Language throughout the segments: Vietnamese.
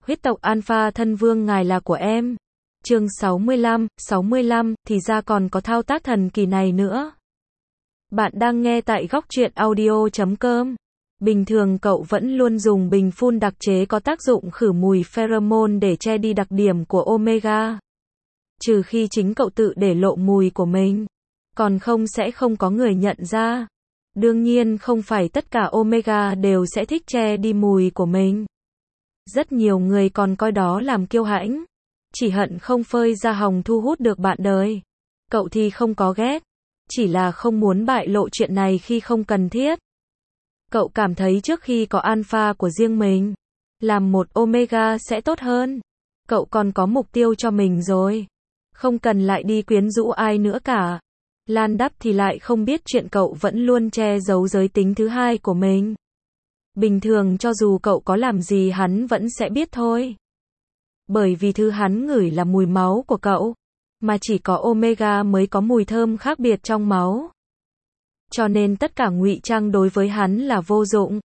Huyết tộc Alpha thân vương ngài là của em. Chương 65, thì ra còn có thao tác thần kỳ này nữa. Bạn đang nghe tại góc truyện audio.com. Bình thường cậu vẫn luôn dùng bình phun đặc chế có tác dụng khử mùi pheromone để che đi đặc điểm của Omega. Trừ khi chính cậu tự để lộ mùi của mình. Còn không sẽ không có người nhận ra. Đương nhiên không phải tất cả Omega đều sẽ thích che đi mùi của mình. Rất nhiều người còn coi đó làm kiêu hãnh. Chỉ hận không phơi ra hồng thu hút được bạn đời. Cậu thì không có ghét. Chỉ là không muốn bại lộ chuyện này khi không cần thiết. Cậu cảm thấy trước khi có alpha của riêng mình, làm một omega sẽ tốt hơn. Cậu còn có mục tiêu cho mình rồi. Không cần lại đi quyến rũ ai nữa cả. Lan Đắp thì lại không biết chuyện cậu vẫn luôn che giấu giới tính thứ hai của mình. Bình thường cho dù cậu có làm gì hắn vẫn sẽ biết thôi. Bởi vì thứ hắn ngửi là mùi máu của cậu. Mà chỉ có Omega mới có mùi thơm khác biệt trong máu. Cho nên tất cả ngụy trang đối với hắn là vô dụng.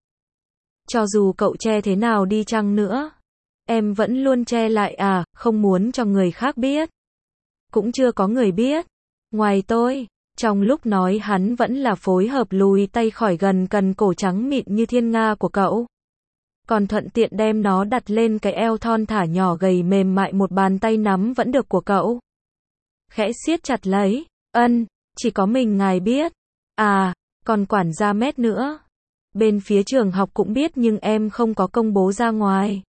Cho dù cậu che thế nào đi chăng nữa. Em vẫn luôn che lại à, không muốn cho người khác biết. Cũng chưa có người biết. Ngoài tôi, trong lúc nói hắn vẫn là phối hợp lùi tay khỏi gần cần cổ trắng mịn như thiên nga của cậu. Còn thuận tiện đem nó đặt lên cái eo thon thả nhỏ gầy mềm mại một bàn tay nắm vẫn được của cậu. Khẽ siết chặt lấy, chỉ có mình ngài biết. À, còn quản gia Mét nữa. Bên phía trường học cũng biết nhưng em không có công bố ra ngoài.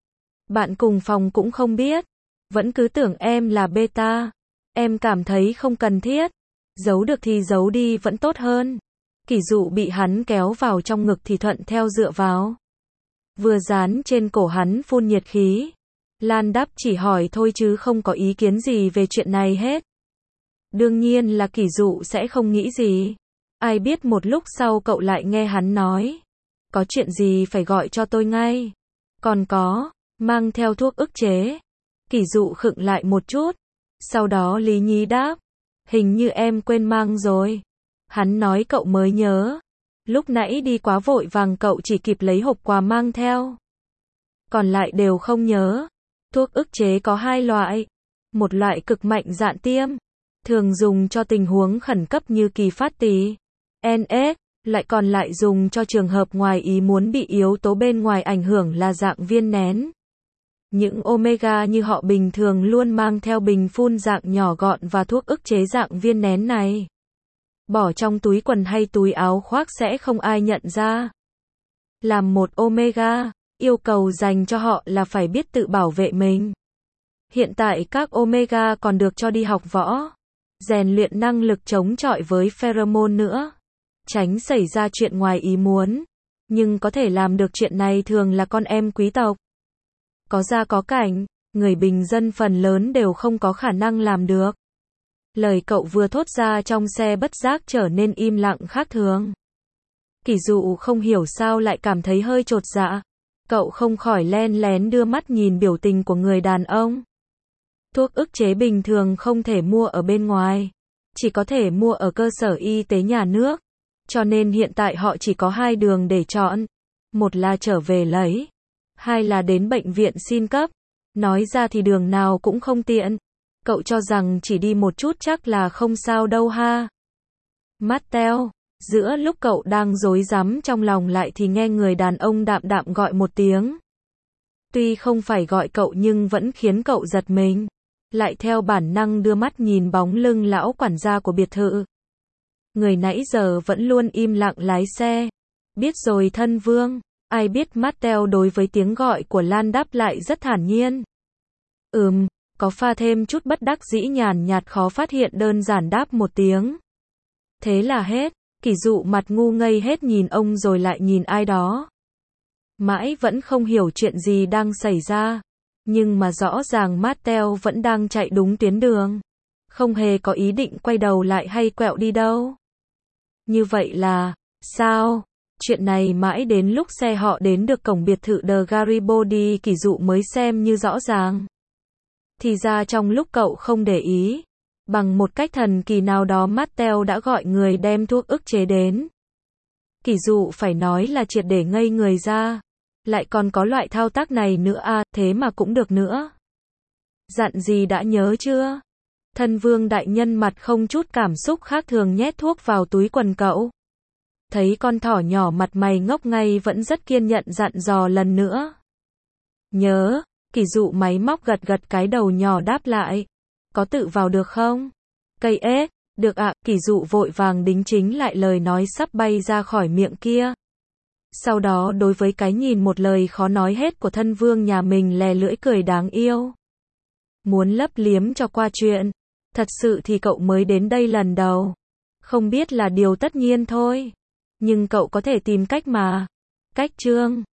Bạn cùng phòng cũng không biết. Vẫn cứ tưởng em là beta. Em cảm thấy không cần thiết. Giấu được thì giấu đi vẫn tốt hơn. Kỷ dụ bị hắn kéo vào trong ngực thì thuận theo dựa vào. Vừa dán trên cổ hắn phun nhiệt khí. Lan Đắp chỉ hỏi thôi chứ không có ý kiến gì về chuyện này hết. Đương nhiên là Kỷ dụ sẽ không nghĩ gì. Ai biết một lúc sau cậu lại nghe hắn nói. Có chuyện gì phải gọi cho tôi ngay. Còn có, mang theo thuốc ức chế. Kỷ dụ khựng lại một chút. Sau đó lý nhí đáp. Hình như em quên mang rồi. Hắn nói cậu mới nhớ. Lúc nãy đi quá vội vàng cậu chỉ kịp lấy hộp quà mang theo. Còn lại đều không nhớ. Thuốc ức chế có hai loại. Một loại cực mạnh dạn tiêm. Thường dùng cho tình huống khẩn cấp như kỳ phát tý. NS, lại còn lại dùng cho trường hợp ngoài ý muốn bị yếu tố bên ngoài ảnh hưởng là dạng viên nén. Những omega như họ bình thường luôn mang theo bình phun dạng nhỏ gọn và thuốc ức chế dạng viên nén này. Bỏ trong túi quần hay túi áo khoác sẽ không ai nhận ra. Làm một omega, yêu cầu dành cho họ là phải biết tự bảo vệ mình. Hiện tại các omega còn được cho đi học võ, rèn luyện năng lực chống chọi với pheromone nữa. Tránh xảy ra chuyện ngoài ý muốn. Nhưng có thể làm được chuyện này thường là con em quý tộc. Có gia có cảnh, người bình dân phần lớn đều không có khả năng làm được. Lời cậu vừa thốt ra trong xe bất giác trở nên im lặng khác thường. Kỷ dụ không hiểu sao lại cảm thấy hơi chột dạ. Cậu không khỏi len lén đưa mắt nhìn biểu tình của người đàn ông. Thuốc ức chế bình thường không thể mua ở bên ngoài. Chỉ có thể mua ở cơ sở y tế nhà nước. Cho nên hiện tại họ chỉ có hai đường để chọn. Một là trở về lấy. Hai là đến bệnh viện xin cấp. Nói ra thì đường nào cũng không tiện. Cậu cho rằng chỉ đi một chút chắc là không sao đâu ha. Mattel, giữa lúc cậu đang rối rắm trong lòng lại thì nghe người đàn ông đạm đạm gọi một tiếng. Tuy không phải gọi cậu nhưng vẫn khiến cậu giật mình. Lại theo bản năng đưa mắt nhìn bóng lưng lão quản gia của biệt thự. Người nãy giờ vẫn luôn im lặng lái xe. Biết rồi thân vương. Ai biết Mattel đối với tiếng gọi của Lan Đắp lại rất thản nhiên. Có pha thêm chút bất đắc dĩ nhàn nhạt khó phát hiện đơn giản đáp một tiếng. Thế là hết. Kỷ dụ mặt ngu ngây hết nhìn ông rồi lại nhìn ai đó. Mãi vẫn không hiểu chuyện gì đang xảy ra. Nhưng mà rõ ràng Mattel vẫn đang chạy đúng tuyến đường. Không hề có ý định quay đầu lại hay quẹo đi đâu. Như vậy là, sao? Chuyện này mãi đến lúc xe họ đến được cổng biệt thự The Garibaldi Kỷ dụ mới xem như rõ ràng. Thì ra trong lúc cậu không để ý, bằng một cách thần kỳ nào đó Mattel đã gọi người đem thuốc ức chế đến. Kỷ dụ phải nói là triệt để ngây người ra. Lại còn có loại thao tác này nữa à, thế mà cũng được nữa. Dặn gì đã nhớ chưa? Thân vương đại nhân mặt không chút cảm xúc khác thường nhét thuốc vào túi quần cậu. Thấy con thỏ nhỏ mặt mày ngốc ngay vẫn rất kiên nhẫn dặn dò lần nữa. Nhớ, Kỳ Dụ máy móc gật gật cái đầu nhỏ đáp lại. Có tự vào được không? Cây ế, được ạ, Kỳ Dụ vội vàng đính chính lại lời nói sắp bay ra khỏi miệng kia. Sau đó đối với cái nhìn một lời khó nói hết của thân vương nhà mình lè lưỡi cười đáng yêu. Muốn lấp liếm cho qua chuyện. Thật sự thì cậu mới đến đây lần đầu. Không biết là điều tất nhiên thôi. Nhưng cậu có thể tìm cách mà. Cách chương